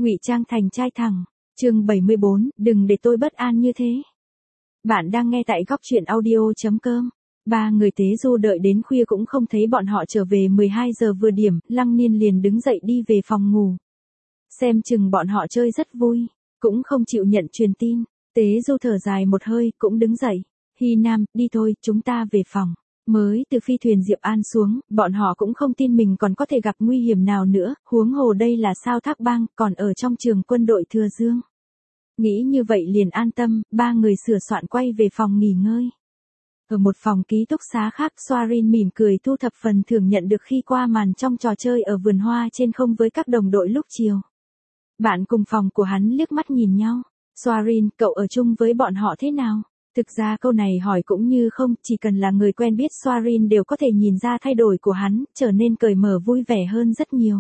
Ngụy trang thành trai thẳng. Chương 74, đừng để tôi bất an như thế. Bạn đang nghe tại goctruyện audio.com. Ba người Tế Du đợi đến khuya cũng không thấy bọn họ trở về. 12 giờ vừa điểm, Lăng Niên liền đứng dậy đi về phòng ngủ. Xem chừng bọn họ chơi rất vui, cũng không chịu nhận truyền tin. Tế Du thở dài một hơi, cũng đứng dậy. Hy Nam, đi thôi, chúng ta về phòng. Mới từ phi thuyền Diệp An xuống, bọn họ cũng không tin mình còn có thể gặp nguy hiểm nào nữa, huống hồ đây là Sao Thác Bang, còn ở trong trường quân đội Thừa Dương. Nghĩ như vậy liền an tâm, ba người sửa soạn quay về phòng nghỉ ngơi. Ở một phòng ký túc xá khác, Soarin mỉm cười thu thập phần thưởng nhận được khi qua màn trong trò chơi ở vườn hoa trên không với các đồng đội lúc chiều. Bạn cùng phòng của hắn liếc mắt nhìn nhau. Soarin, cậu ở chung với bọn họ thế nào? Thực ra câu này hỏi cũng như không, chỉ cần là người quen biết Soarin đều có thể nhìn ra thay đổi của hắn, trở nên cởi mở vui vẻ hơn rất nhiều.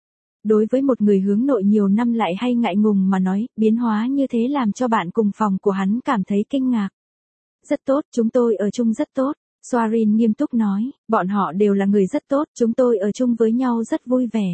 Đối với một người hướng nội nhiều năm lại hay ngại ngùng mà nói, biến hóa như thế làm cho bạn cùng phòng của hắn cảm thấy kinh ngạc. Rất tốt, chúng tôi ở chung rất tốt. Soarin nghiêm túc nói, bọn họ đều là người rất tốt, chúng tôi ở chung với nhau rất vui vẻ.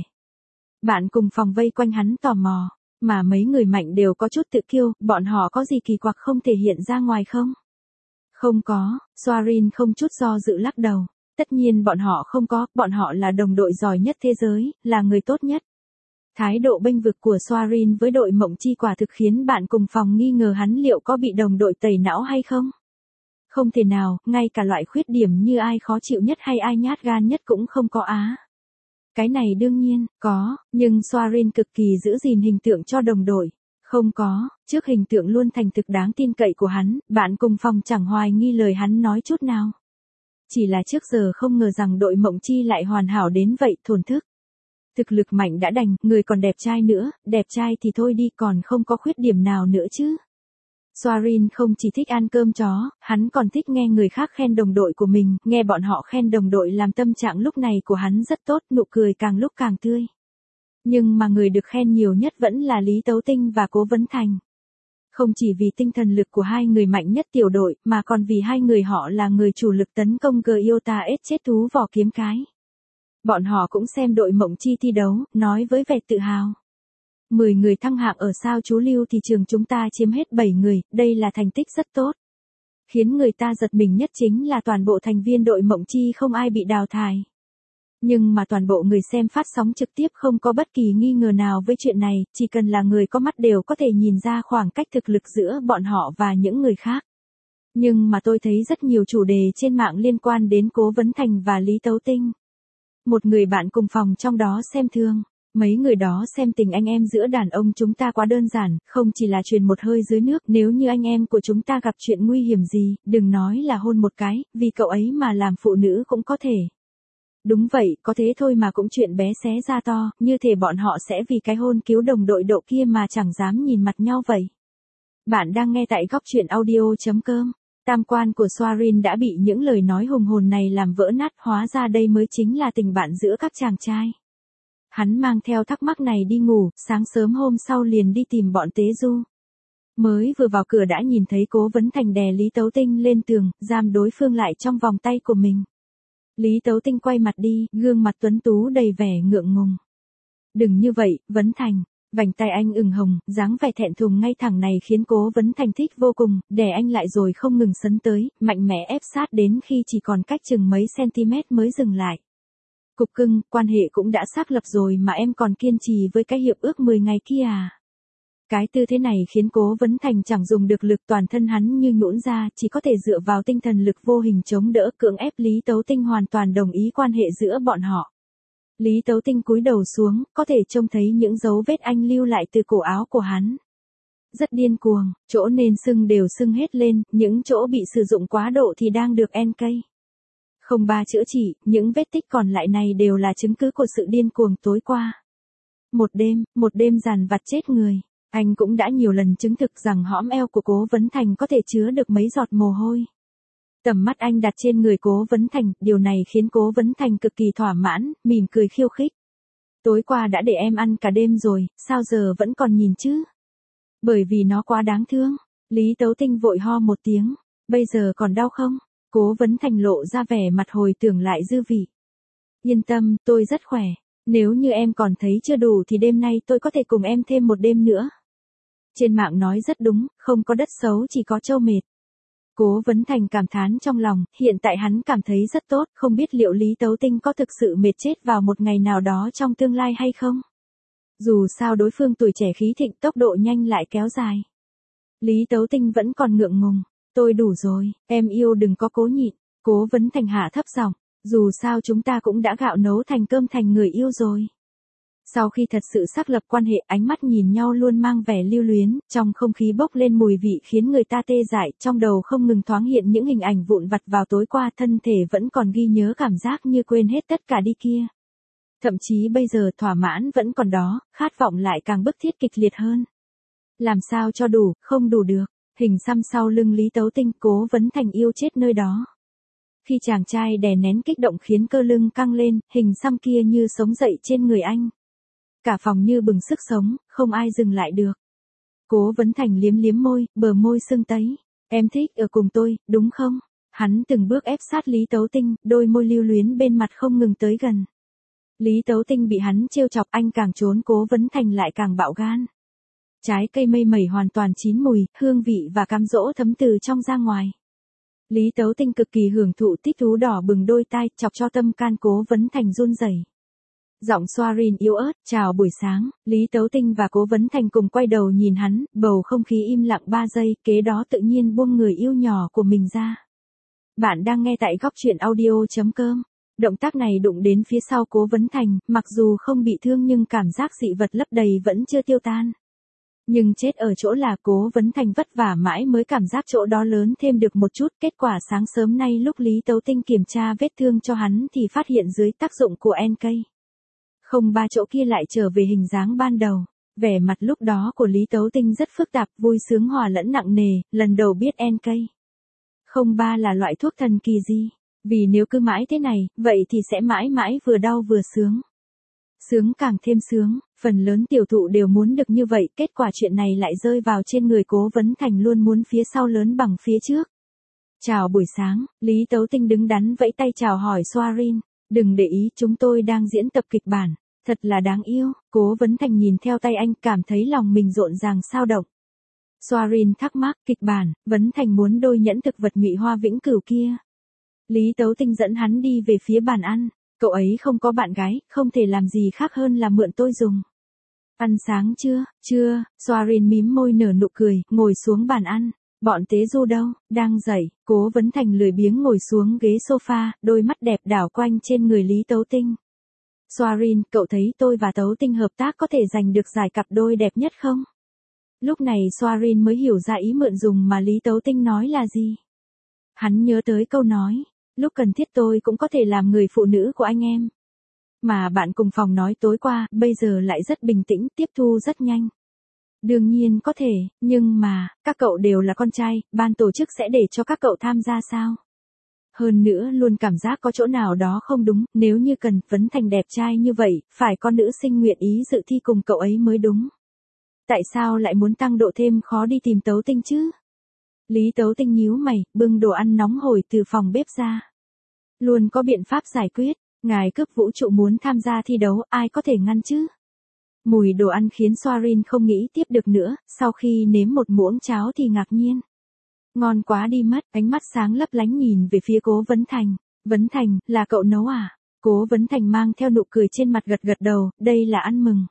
Bạn cùng phòng vây quanh hắn tò mò, mà mấy người mạnh đều có chút tự kiêu, bọn họ có gì kỳ quặc không thể hiện ra ngoài không? Không có, Soarin không chút do dự lắc đầu. Tất nhiên bọn họ không có, bọn họ là đồng đội giỏi nhất thế giới, là người tốt nhất. Thái độ bênh vực của Soarin với đội Mộng Chi quả thực khiến bạn cùng phòng nghi ngờ hắn liệu có bị đồng đội tẩy não hay không? Không thể nào, ngay cả loại khuyết điểm như ai khó chịu nhất hay ai nhát gan nhất cũng không có á. Cái này đương nhiên, có, nhưng Soarin cực kỳ giữ gìn hình tượng cho đồng đội. Không có, trước hình tượng luôn thành thực đáng tin cậy của hắn, bạn cùng phòng chẳng hoài nghi lời hắn nói chút nào. Chỉ là trước giờ không ngờ rằng đội Mộng Chi lại hoàn hảo đến vậy, thổn thức. Thực lực mạnh đã đành, người còn đẹp trai nữa, đẹp trai thì thôi đi còn không có khuyết điểm nào nữa chứ. Soarin không chỉ thích ăn cơm chó, hắn còn thích nghe người khác khen đồng đội của mình, nghe bọn họ khen đồng đội làm tâm trạng lúc này của hắn rất tốt, nụ cười càng lúc càng tươi. Nhưng mà người được khen nhiều nhất vẫn là Lý Tấu Tinh và Cố Vấn Thành. Không chỉ vì tinh thần lực của hai người mạnh nhất tiểu đội, mà còn vì hai người họ là người chủ lực tấn công Gyota S chết thú vỏ kiếm cái. Bọn họ cũng xem đội Mộng Chi thi đấu, nói với vẻ tự hào. 10 người thăng hạng ở sao chú lưu thì trường chúng ta chiếm hết 7 người, đây là thành tích rất tốt. Khiến người ta giật mình nhất chính là toàn bộ thành viên đội Mộng Chi không ai bị đào thải. Nhưng mà toàn bộ người xem phát sóng trực tiếp không có bất kỳ nghi ngờ nào với chuyện này, chỉ cần là người có mắt đều có thể nhìn ra khoảng cách thực lực giữa bọn họ và những người khác. Nhưng mà tôi thấy rất nhiều chủ đề trên mạng liên quan đến Cố Vấn Thành và Lý Tấu Tinh. Một người bạn cùng phòng trong đó xem thường. Mấy người đó xem tình anh em giữa đàn ông chúng ta quá đơn giản, không chỉ là truyền một hơi dưới nước, nếu như anh em của chúng ta gặp chuyện nguy hiểm gì, đừng nói là hôn một cái, vì cậu ấy mà làm phụ nữ cũng có thể. Đúng vậy, có thế thôi mà cũng chuyện bé xé ra to, như thể bọn họ sẽ vì cái hôn cứu đồng đội độ kia mà chẳng dám nhìn mặt nhau vậy. Bạn đang nghe tại goctruyện audio.com. Tam quan của Soarin đã bị những lời nói hùng hồn này làm vỡ nát, hóa ra đây mới chính là tình bạn giữa các chàng trai. Hắn mang theo thắc mắc này đi ngủ, sáng sớm hôm sau liền đi tìm bọn Tế Du. Mới vừa vào cửa đã nhìn thấy Cố Vấn Thành đè Lý Tấu Tinh lên tường, giam đối phương lại trong vòng tay của mình. Lý Tấu Tinh quay mặt đi, gương mặt tuấn tú đầy vẻ ngượng ngùng. Đừng như vậy, Vấn Thành. Vành tay anh ửng hồng, dáng vẻ thẹn thùng ngay thẳng này khiến Cố Vấn Thành thích vô cùng, đè anh lại rồi không ngừng sấn tới, mạnh mẽ ép sát đến khi chỉ còn cách chừng mấy cm mới dừng lại. Cục cưng, quan hệ cũng đã xác lập rồi mà em còn kiên trì với cái hiệp ước 10 ngày kia à? Cái tư thế này khiến Cố Vấn Thành chẳng dùng được lực, toàn thân hắn như nhũn ra, chỉ có thể dựa vào tinh thần lực vô hình chống đỡ, cưỡng ép Lý Tấu Tinh hoàn toàn đồng ý quan hệ giữa bọn họ. Lý Tấu Tinh cúi đầu xuống, có thể trông thấy những dấu vết anh lưu lại từ cổ áo của hắn. Rất điên cuồng, chỗ nên sưng đều sưng hết lên, những chỗ bị sử dụng quá độ thì đang được NK. Không ba chữa trị, những vết tích còn lại này đều là chứng cứ của sự điên cuồng tối qua. Một đêm dằn vặt chết người. Anh cũng đã nhiều lần chứng thực rằng hõm eo của Cố Vấn Thành có thể chứa được mấy giọt mồ hôi. Tầm mắt anh đặt trên người Cố Vấn Thành, điều này khiến Cố Vấn Thành cực kỳ thỏa mãn, mỉm cười khiêu khích. Tối qua đã để em ăn cả đêm rồi, sao giờ vẫn còn nhìn chứ? Bởi vì nó quá đáng thương. Lý Tấu Tinh vội ho một tiếng. Bây giờ còn đau không? Cố Vấn Thành lộ ra vẻ mặt hồi tưởng lại dư vị. Yên tâm, tôi rất khỏe. Nếu như em còn thấy chưa đủ thì đêm nay tôi có thể cùng em thêm một đêm nữa. Trên mạng nói rất đúng, không có đất xấu chỉ có trâu mệt. Cố Vấn Thành cảm thán trong lòng, hiện tại hắn cảm thấy rất tốt, không biết liệu Lý Tấu Tinh có thực sự mệt chết vào một ngày nào đó trong tương lai hay không. Dù sao đối phương tuổi trẻ khí thịnh, tốc độ nhanh lại kéo dài. Lý Tấu Tinh vẫn còn ngượng ngùng, tôi đủ rồi, em yêu đừng có cố nhịn. Cố Vấn Thành hạ thấp giọng, dù sao chúng ta cũng đã gạo nấu thành cơm thành người yêu rồi. Sau khi thật sự xác lập quan hệ, ánh mắt nhìn nhau luôn mang vẻ lưu luyến, trong không khí bốc lên mùi vị khiến người ta tê dại, trong đầu không ngừng thoáng hiện những hình ảnh vụn vặt vào tối qua, thân thể vẫn còn ghi nhớ cảm giác như quên hết tất cả đi kia. Thậm chí bây giờ thỏa mãn vẫn còn đó, khát vọng lại càng bức thiết kịch liệt hơn. Làm sao cho đủ, không đủ được, hình xăm sau lưng Lý Tấu Tinh, Cố Vấn Thành yêu chết nơi đó. Khi chàng trai đè nén kích động khiến cơ lưng căng lên, hình xăm kia như sống dậy trên người anh. Cả phòng như bừng sức sống, không ai dừng lại được. Cố Vấn Thành liếm liếm môi, bờ môi sưng tấy. Em thích ở cùng tôi, đúng không? Hắn từng bước ép sát Lý Tấu Tinh, đôi môi lưu luyến bên mặt không ngừng tới gần. Lý Tấu Tinh bị hắn trêu chọc, anh càng trốn, Cố Vấn Thành lại càng bạo gan. Trái cây mây mẩy hoàn toàn chín mùi, hương vị và cám dỗ thấm từ trong ra ngoài. Lý Tấu Tinh cực kỳ hưởng thụ, thích thú đỏ bừng đôi tai, chọc cho tâm can Cố Vấn Thành run rẩy. Giọng Soarin yếu ớt, chào buổi sáng, Lý Tấu Tinh và Cố Vấn Thành cùng quay đầu nhìn hắn, bầu không khí im lặng 3 giây, kế đó tự nhiên buông người yêu nhỏ của mình ra. Bạn đang nghe tại góc truyện audio.com. Động tác này đụng đến phía sau Cố Vấn Thành, mặc dù không bị thương nhưng cảm giác dị vật lấp đầy vẫn chưa tiêu tan. Nhưng chết ở chỗ là Cố Vấn Thành vất vả mãi mới cảm giác chỗ đó lớn thêm được một chút, kết quả sáng sớm nay lúc Lý Tấu Tinh kiểm tra vết thương cho hắn thì phát hiện dưới tác dụng của NK. Không ba chỗ kia lại trở về hình dáng ban đầu. Vẻ mặt lúc đó của Lý Tấu Tinh rất phức tạp, vui sướng hòa lẫn nặng nề, lần đầu biết NK. Không ba là loại thuốc thần kỳ gì? Vì nếu cứ mãi thế này, vậy thì sẽ mãi mãi vừa đau vừa sướng. Sướng càng thêm sướng, phần lớn tiểu thụ đều muốn được như vậy, kết quả chuyện này lại rơi vào trên người Cố Vấn Thành luôn muốn phía sau lớn bằng phía trước. Chào buổi sáng, Lý Tấu Tinh đứng đắn vẫy tay chào hỏi Soarin, đừng để ý chúng tôi đang diễn tập kịch bản, thật là đáng yêu, Cố Vấn Thành nhìn theo tay anh cảm thấy lòng mình rộn ràng sao động. Soarin thắc mắc, kịch bản, Vấn Thành muốn đôi nhẫn thực vật Ngụy Hoa Vĩnh Cửu kia. Lý Tấu Tinh dẫn hắn đi về phía bàn ăn. Cậu ấy không có bạn gái, không thể làm gì khác hơn là mượn tôi dùng. Ăn sáng chưa? Chưa, Soarin mím môi nở nụ cười, ngồi xuống bàn ăn. Bọn Tế Du đâu? Đang dậy. Cố Vấn Thành lười biếng ngồi xuống ghế sofa, đôi mắt đẹp đảo quanh trên người Lý Tấu Tinh. Soarin, cậu thấy tôi và Tấu Tinh hợp tác có thể giành được giải cặp đôi đẹp nhất không? Lúc này Soarin mới hiểu ra ý mượn dùng mà Lý Tấu Tinh nói là gì. Hắn nhớ tới câu nói. Lúc cần thiết tôi cũng có thể làm người phụ nữ của anh em. Mà bạn cùng phòng nói tối qua, bây giờ lại rất bình tĩnh, tiếp thu rất nhanh. Đương nhiên có thể, nhưng mà, các cậu đều là con trai, ban tổ chức sẽ để cho các cậu tham gia sao? Hơn nữa luôn cảm giác có chỗ nào đó không đúng, nếu như cần, Vấn Thành đẹp trai như vậy, phải có nữ sinh nguyện ý dự thi cùng cậu ấy mới đúng. Tại sao lại muốn tăng độ thêm khó đi tìm Tấu Tinh chứ? Lý Tấu Tinh nhíu mày, bưng đồ ăn nóng hổi từ phòng bếp ra. Luôn có biện pháp giải quyết, ngài cướp vũ trụ muốn tham gia thi đấu, ai có thể ngăn chứ? Mùi đồ ăn khiến Soarin không nghĩ tiếp được nữa, sau khi nếm một muỗng cháo thì ngạc nhiên. Ngon quá đi mất, ánh mắt sáng lấp lánh nhìn về phía Cố Vấn Thành. Vấn Thành, là cậu nấu à? Cố Vấn Thành mang theo nụ cười trên mặt gật gật đầu, đây là ăn mừng.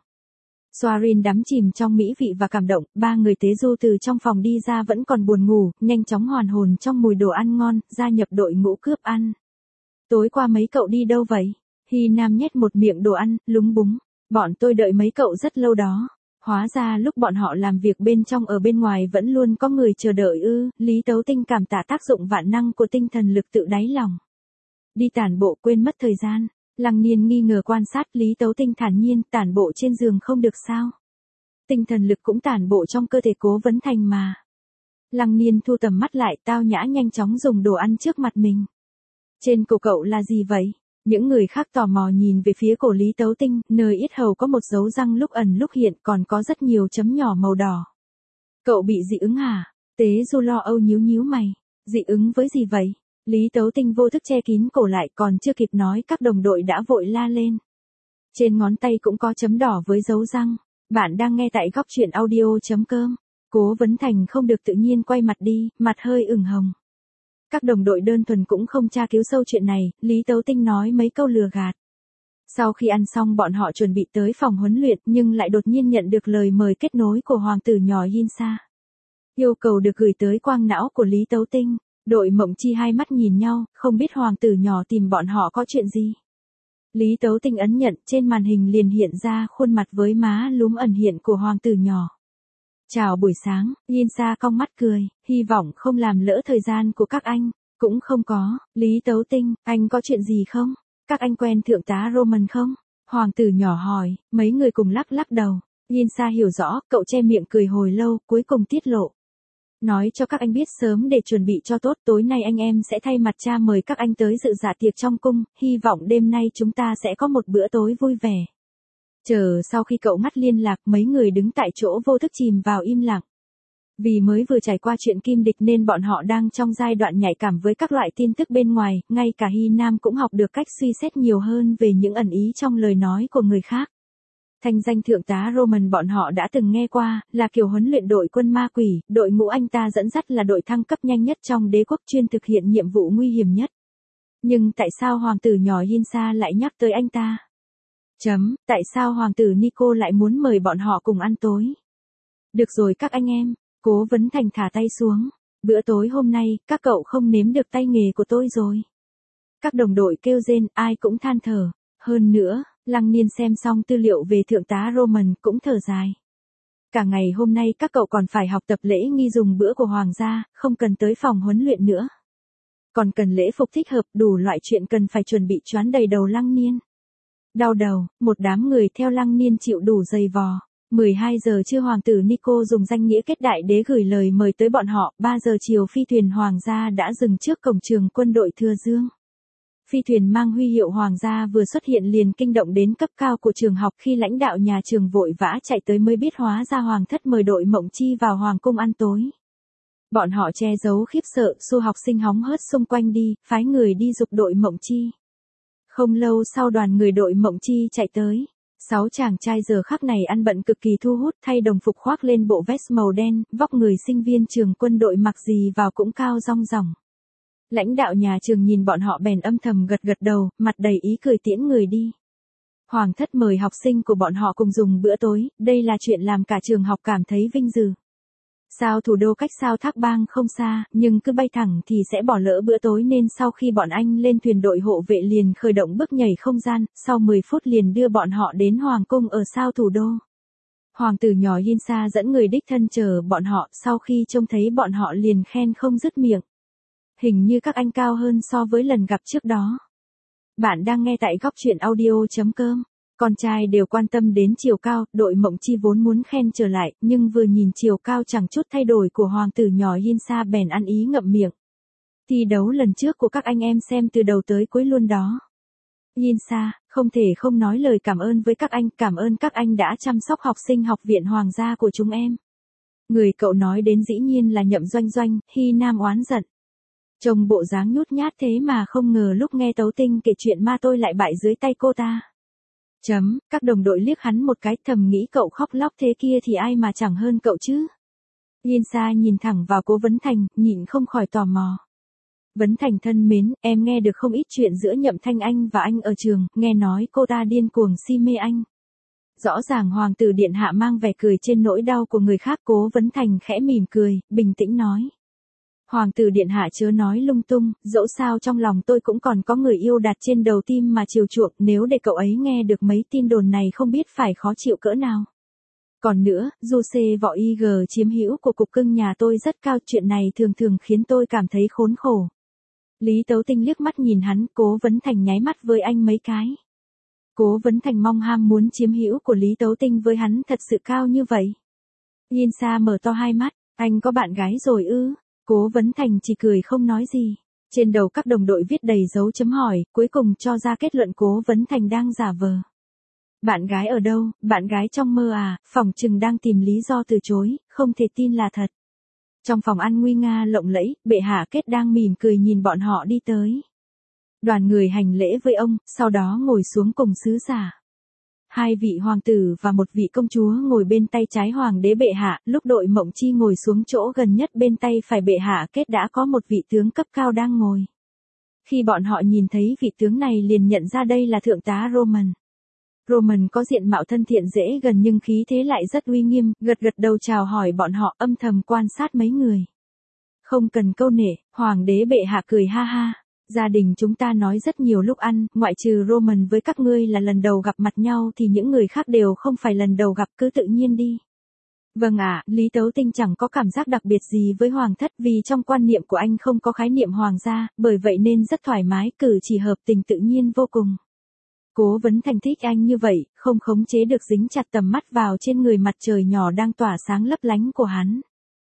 Soarin đắm chìm trong mỹ vị và cảm động, ba người Tế Du từ trong phòng đi ra vẫn còn buồn ngủ, nhanh chóng hoàn hồn trong mùi đồ ăn ngon, gia nhập đội ngũ cướp ăn. Tối qua mấy cậu đi đâu vậy? Hy Nam nhét một miệng đồ ăn, lúng búng. Bọn tôi đợi mấy cậu rất lâu đó. Hóa ra lúc bọn họ làm việc bên trong ở bên ngoài vẫn luôn có người chờ đợi ư. Lý Tấu Tinh cảm tạ tác dụng vạn năng của tinh thần lực tự đáy lòng. Đi tản bộ quên mất thời gian. Lăng Niên nghi ngờ quan sát, Lý Tấu Tinh thản nhiên, tản bộ trên giường không được sao? Tinh thần lực cũng tản bộ trong cơ thể Cố Vấn Thành mà. Lăng Niên thu tầm mắt lại, tao nhã nhanh chóng dùng đồ ăn trước mặt mình. Trên cổ cậu là gì vậy? Những người khác tò mò nhìn về phía cổ Lý Tấu Tinh, nơi yết hầu có một dấu răng lúc ẩn lúc hiện, còn có rất nhiều chấm nhỏ màu đỏ. Cậu bị dị ứng hả? Tế Du lo âu nhíu nhíu mày. Dị ứng với gì vậy? Lý Tấu Tinh vô thức che kín cổ lại, còn chưa kịp nói các đồng đội đã vội la lên. Trên ngón tay cũng có chấm đỏ với dấu răng. Bạn đang nghe tại góc truyện audio.com. Cố Vấn Thành không được tự nhiên quay mặt đi, mặt hơi ửng hồng. Các đồng đội đơn thuần cũng không tra cứu sâu chuyện này, Lý Tấu Tinh nói mấy câu lừa gạt. Sau khi ăn xong bọn họ chuẩn bị tới phòng huấn luyện nhưng lại đột nhiên nhận được lời mời kết nối của hoàng tử nhỏ Yin Sa. Yêu cầu được gửi tới quang não của Lý Tấu Tinh. Đội Mộng Chi hai mắt nhìn nhau, không biết hoàng tử nhỏ tìm bọn họ có chuyện gì. Lý Tấu Tinh ấn nhận, trên màn hình liền hiện ra khuôn mặt với má lúm ẩn hiện của hoàng tử nhỏ. Chào buổi sáng, Yin Sa cong mắt cười, hy vọng không làm lỡ thời gian của các anh. Cũng không có, Lý Tấu Tinh, anh có chuyện gì không? Các anh quen thượng tá Roman không? Hoàng tử nhỏ hỏi, mấy người cùng lắc lắc đầu. Yin Sa hiểu rõ, cậu che miệng cười hồi lâu, cuối cùng tiết lộ. Nói cho các anh biết sớm để chuẩn bị cho tốt, tối nay anh em sẽ thay mặt cha mời các anh tới dự dạ tiệc trong cung, hy vọng đêm nay chúng ta sẽ có một bữa tối vui vẻ. Chờ sau khi cậu ngắt liên lạc, mấy người đứng tại chỗ vô thức chìm vào im lặng. Vì mới vừa trải qua chuyện Kim Địch nên bọn họ đang trong giai đoạn nhạy cảm với các loại tin tức bên ngoài, ngay cả Hy Nam cũng học được cách suy xét nhiều hơn về những ẩn ý trong lời nói của người khác. Thanh danh thượng tá Roman bọn họ đã từng nghe qua, là kiểu huấn luyện đội quân ma quỷ, đội ngũ anh ta dẫn dắt là đội thăng cấp nhanh nhất trong đế quốc chuyên thực hiện nhiệm vụ nguy hiểm nhất. Nhưng tại sao hoàng tử nhỏ Yin Sa lại nhắc tới anh ta? Tại sao hoàng tử Nico lại muốn mời bọn họ cùng ăn tối? Được rồi các anh em, Cố Vấn Thành thả tay xuống. Bữa tối hôm nay, các cậu không nếm được tay nghề của tôi rồi. Các đồng đội kêu rên, ai cũng than thở. Hơn nữa, Lăng Niên xem xong tư liệu về thượng tá Roman cũng thở dài. Cả ngày hôm nay các cậu còn phải học tập lễ nghi dùng bữa của hoàng gia, không cần tới phòng huấn luyện nữa. Còn cần lễ phục thích hợp, đủ loại chuyện cần phải chuẩn bị choán đầy đầu Lăng Niên. Đau đầu, một đám người theo Lăng Niên chịu đủ dày vò. 12 giờ trưa hoàng tử Nico dùng danh nghĩa kết đại đế gửi lời mời tới bọn họ, 3 giờ chiều phi thuyền hoàng gia đã dừng trước cổng trường quân đội Thừa Dương. Phi thuyền mang huy hiệu hoàng gia vừa xuất hiện liền kinh động đến cấp cao của trường học, khi lãnh đạo nhà trường vội vã chạy tới mới biết hóa ra hoàng thất mời đội Mộng Chi vào hoàng cung ăn tối. Bọn họ che giấu khiếp sợ, xua học sinh hóng hớt xung quanh đi, phái người đi giục đội Mộng Chi. Không lâu sau đoàn người đội Mộng Chi chạy tới. 6 chàng trai giờ khắc này ăn bận cực kỳ thu hút, thay đồng phục khoác lên bộ vest màu đen, vóc người sinh viên trường quân đội mặc gì vào cũng cao rong ròng. Lãnh đạo nhà trường nhìn bọn họ bèn âm thầm gật gật đầu, mặt đầy ý cười tiễn người đi. Hoàng thất mời học sinh của bọn họ cùng dùng bữa tối, đây là chuyện làm cả trường học cảm thấy vinh dự. Sao thủ đô cách sao Thác Bang không xa, nhưng cứ bay thẳng thì sẽ bỏ lỡ bữa tối nên sau khi bọn anh lên thuyền đội hộ vệ liền khởi động bước nhảy không gian, sau 10 phút liền đưa bọn họ đến hoàng cung ở sao thủ đô. Hoàng tử nhỏ Yin Sa dẫn người đích thân chờ bọn họ, sau khi trông thấy bọn họ liền khen không dứt miệng. Hình như các anh cao hơn so với lần gặp trước đó. Bạn đang nghe tại góc truyện audio.com. Con trai đều quan tâm đến chiều cao, đội Mộng Chi vốn muốn khen trở lại, nhưng vừa nhìn chiều cao chẳng chút thay đổi của hoàng tử nhỏ Yin Sa bèn ăn ý ngậm miệng. Thi đấu lần trước của các anh em xem từ đầu tới cuối luôn đó. Yin Sa, không thể không nói lời cảm ơn với các anh, cảm ơn các anh đã chăm sóc học sinh học viện hoàng gia của chúng em. Người cậu nói đến dĩ nhiên là Nhậm Doanh Doanh, Hy Nam oán giận. Trông bộ dáng nhút nhát thế mà không ngờ lúc nghe Tấu Tinh kể chuyện ma tôi lại bại dưới tay cô ta. Các đồng đội liếc hắn một cái, thầm nghĩ cậu khóc lóc thế kia thì ai mà chẳng hơn cậu chứ. Yin Sa nhìn thẳng vào Cố Vấn Thành, nhịn không khỏi tò mò. Vấn Thành thân mến, em nghe được không ít chuyện giữa Nhậm Thanh Anh và anh ở trường, nghe nói cô ta điên cuồng si mê anh. Rõ ràng hoàng tử điện hạ mang vẻ cười trên nỗi đau của người khác. Cố Vấn Thành khẽ mỉm cười, bình tĩnh nói. Hoàng tử điện hạ chớ nói lung tung, dẫu sao trong lòng tôi cũng còn có người yêu đặt trên đầu tim mà chiều chuộng, nếu để cậu ấy nghe được mấy tin đồn này không biết phải khó chịu cỡ nào. Còn nữa, du xê võ IG chiếm hữu của cục cưng nhà tôi rất cao, chuyện này thường thường khiến tôi cảm thấy khốn khổ. Lý Tấu Tinh liếc mắt nhìn hắn, Cố Vấn Thành nháy mắt với anh mấy cái. Cố Vấn Thành mong ham muốn chiếm hữu của Lý Tấu Tinh với hắn thật sự cao như vậy. Yin Sa mở to hai mắt, anh có bạn gái rồi ư? Cố Vấn Thành chỉ cười không nói gì. Trên đầu các đồng đội viết đầy dấu chấm hỏi, cuối cùng cho ra kết luận Cố Vấn Thành đang giả vờ. Bạn gái ở đâu, bạn gái trong mơ à, phỏng chừng đang tìm lý do từ chối, không thể tin là thật. Trong phòng ăn nguy nga lộng lẫy, bệ hạ Kết đang mỉm cười nhìn bọn họ đi tới. Đoàn người hành lễ với ông, sau đó ngồi xuống cùng sứ giả. Hai vị hoàng tử và một vị công chúa ngồi bên tay trái hoàng đế bệ hạ, lúc đội Mộng Chi ngồi xuống chỗ gần nhất bên tay phải bệ hạ kết đã có một vị tướng cấp cao đang ngồi. Khi bọn họ nhìn thấy vị tướng này liền nhận ra đây là thượng tá Roman. Roman có diện mạo thân thiện dễ gần nhưng khí thế lại rất uy nghiêm, gật gật đầu chào hỏi bọn họ, âm thầm quan sát mấy người. Không cần câu nệ, hoàng đế bệ hạ cười ha ha. Gia đình chúng ta nói rất nhiều lúc ăn, ngoại trừ Roman với các ngươi là lần đầu gặp mặt nhau thì những người khác đều không phải lần đầu gặp, cứ tự nhiên đi. Vâng ạ, Lý Tấu Tinh chẳng có cảm giác đặc biệt gì với hoàng thất vì trong quan niệm của anh không có khái niệm hoàng gia, bởi vậy nên rất thoải mái, cử chỉ hợp tình tự nhiên vô cùng. Cố Vấn Thành thích anh như vậy, không khống chế được dính chặt tầm mắt vào trên người mặt trời nhỏ đang tỏa sáng lấp lánh của hắn.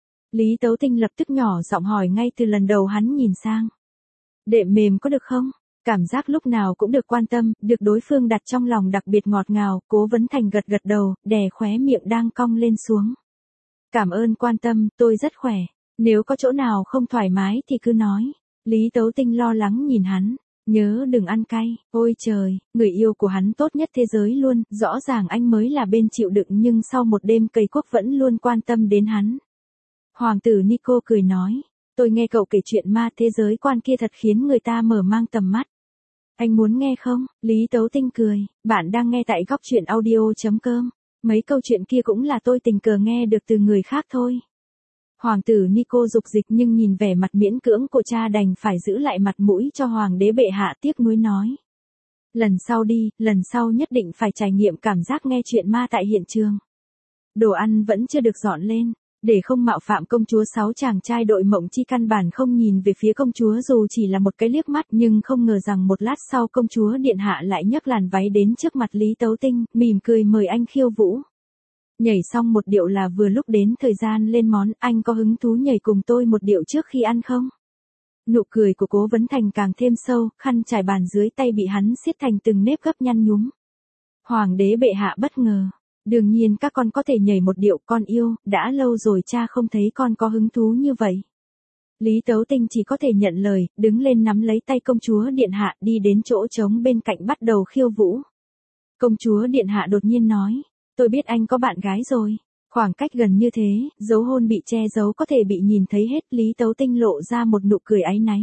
Lý Tấu Tinh lập tức nhỏ giọng hỏi ngay từ lần đầu hắn nhìn sang. Đệm mềm có được không? Cảm giác lúc nào cũng được quan tâm, được đối phương đặt trong lòng đặc biệt ngọt ngào, Cố Vấn Thành gật gật đầu, đè khóe miệng đang cong lên xuống. Cảm ơn quan tâm, tôi rất khỏe. Nếu có chỗ nào không thoải mái thì cứ nói. Lý Tấu Tinh lo lắng nhìn hắn. Nhớ đừng ăn cay. Ôi trời, người yêu của hắn tốt nhất thế giới luôn, rõ ràng anh mới là bên chịu đựng nhưng sau một đêm cầy quốc vẫn luôn quan tâm đến hắn. Hoàng tử Nico cười nói. Tôi nghe cậu kể chuyện ma thế giới quan kia thật khiến người ta mở mang tầm mắt. Anh muốn nghe không? Lý Tấu Tinh cười. Bạn đang nghe tại góc truyện audio.com. Mấy câu chuyện kia cũng là tôi tình cờ nghe được từ người khác thôi. Hoàng tử Nico dục dịch nhưng nhìn vẻ mặt miễn cưỡng của cha đành phải giữ lại mặt mũi cho hoàng đế bệ hạ tiếc nuối nói. Lần sau đi, lần sau nhất định phải trải nghiệm cảm giác nghe chuyện ma tại hiện trường. Đồ ăn vẫn chưa được dọn lên. Để không mạo phạm công chúa, 6 chàng trai đội Mộng Chi căn bản không nhìn về phía công chúa dù chỉ là một cái liếc mắt, nhưng không ngờ rằng một lát sau công chúa điện hạ lại nhấc làn váy đến trước mặt Lý Tấu Tinh, mỉm cười mời anh khiêu vũ. Nhảy xong một điệu là vừa lúc đến thời gian lên món, anh có hứng thú nhảy cùng tôi một điệu trước khi ăn không? Nụ cười của Cố Vấn Thành càng thêm sâu, khăn trải bàn dưới tay bị hắn siết thành từng nếp gấp nhăn nhúm. Hoàng đế bệ hạ bất ngờ. Đương nhiên các con có thể nhảy một điệu, con yêu, đã lâu rồi cha không thấy con có hứng thú như vậy. Lý Tấu Tinh chỉ có thể nhận lời, đứng lên nắm lấy tay công chúa điện hạ đi đến chỗ trống bên cạnh bắt đầu khiêu vũ. Công chúa điện hạ đột nhiên nói, tôi biết anh có bạn gái rồi. Khoảng cách gần như thế, dấu hôn bị che giấu có thể bị nhìn thấy hết. Lý Tấu Tinh lộ ra một nụ cười áy náy.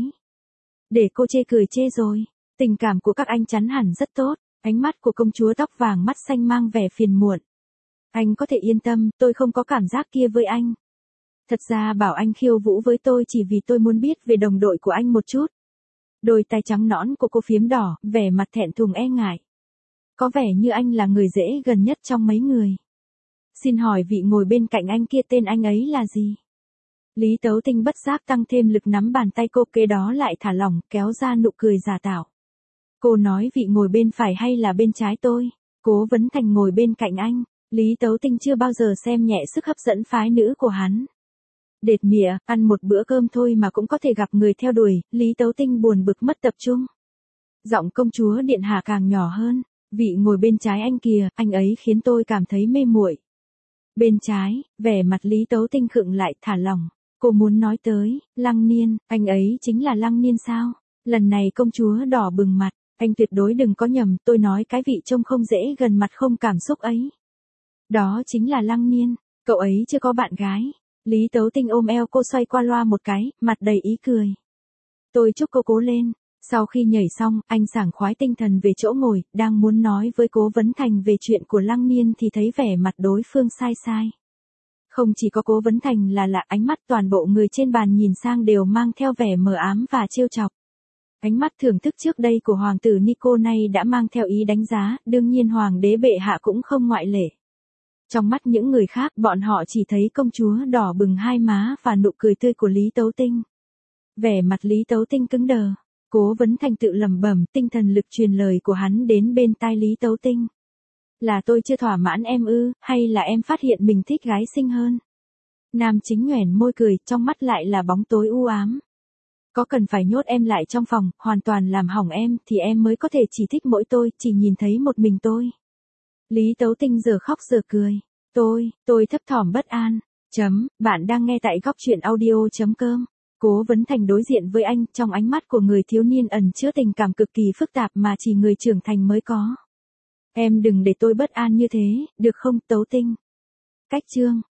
Để cô chê cười chê rồi, tình cảm của các anh chắn hẳn rất tốt. Ánh mắt của công chúa tóc vàng mắt xanh mang vẻ phiền muộn. Anh có thể yên tâm, tôi không có cảm giác kia với anh. Thật ra bảo anh khiêu vũ với tôi chỉ vì tôi muốn biết về đồng đội của anh một chút. Đôi tay trắng nõn của cô phiếm đỏ, vẻ mặt thẹn thùng e ngại. Có vẻ như anh là người dễ gần nhất trong mấy người. Xin hỏi vị ngồi bên cạnh anh kia tên anh ấy là gì? Lý Tấu Tinh bất giác tăng thêm lực nắm bàn tay cô, kế đó lại thả lỏng, kéo ra nụ cười giả tạo. Cô nói vị ngồi bên phải hay là bên trái tôi? Cố Vấn Thành ngồi bên cạnh anh. Lý Tấu Tinh chưa bao giờ xem nhẹ sức hấp dẫn phái nữ của hắn. Đệt mịa, ăn một bữa cơm thôi mà cũng có thể gặp người theo đuổi, Lý Tấu Tinh buồn bực mất tập trung. Giọng công chúa điện hạ càng nhỏ hơn, vị ngồi bên trái anh kìa, anh ấy khiến tôi cảm thấy mê muội. Bên trái, vẻ mặt Lý Tấu Tinh khựng lại, thả lỏng. Cô muốn nói tới, Lăng Niên, anh ấy chính là Lăng Niên sao? Lần này công chúa đỏ bừng mặt, anh tuyệt đối đừng có nhầm, tôi nói cái vị trông không dễ gần mặt không cảm xúc ấy. Đó chính là Lăng Niên, cậu ấy chưa có bạn gái. Lý Tấu Tinh ôm eo cô xoay qua loa một cái, mặt đầy ý cười. Tôi chúc cô cố lên. Sau khi nhảy xong, anh sảng khoái tinh thần về chỗ ngồi, đang muốn nói với Cố Vấn Thành về chuyện của Lăng Niên thì thấy vẻ mặt đối phương sai sai. Không chỉ có Cố Vấn Thành là lạ, ánh mắt toàn bộ người trên bàn nhìn sang đều mang theo vẻ mờ ám và trêu chọc. Ánh mắt thưởng thức trước đây của hoàng tử Nico nay đã mang theo ý đánh giá, đương nhiên hoàng đế bệ hạ cũng không ngoại lệ. Trong mắt những người khác, bọn họ chỉ thấy công chúa đỏ bừng hai má và nụ cười tươi của Lý Tấu Tinh. Vẻ mặt Lý Tấu Tinh cứng đờ. Cố Vấn Thành tự lẩm bẩm, tinh thần lực truyền lời của hắn đến bên tai Lý Tấu Tinh. Là tôi chưa thỏa mãn em ư, hay là em phát hiện mình thích gái xinh hơn? Nam chính nhoẻn môi cười, trong mắt lại là bóng tối u ám. Có cần phải nhốt em lại trong phòng, hoàn toàn làm hỏng em, thì em mới có thể chỉ thích mỗi tôi, chỉ nhìn thấy một mình tôi. Lý Tấu Tinh giờ khóc giờ cười. Tôi thấp thỏm bất an. Bạn đang nghe tại góc truyện audio.com. Cố Vấn Thành đối diện với anh, trong ánh mắt của người thiếu niên ẩn chứa tình cảm cực kỳ phức tạp mà chỉ người trưởng thành mới có. Em đừng để tôi bất an như thế, được không, Tấu Tinh? Cách chương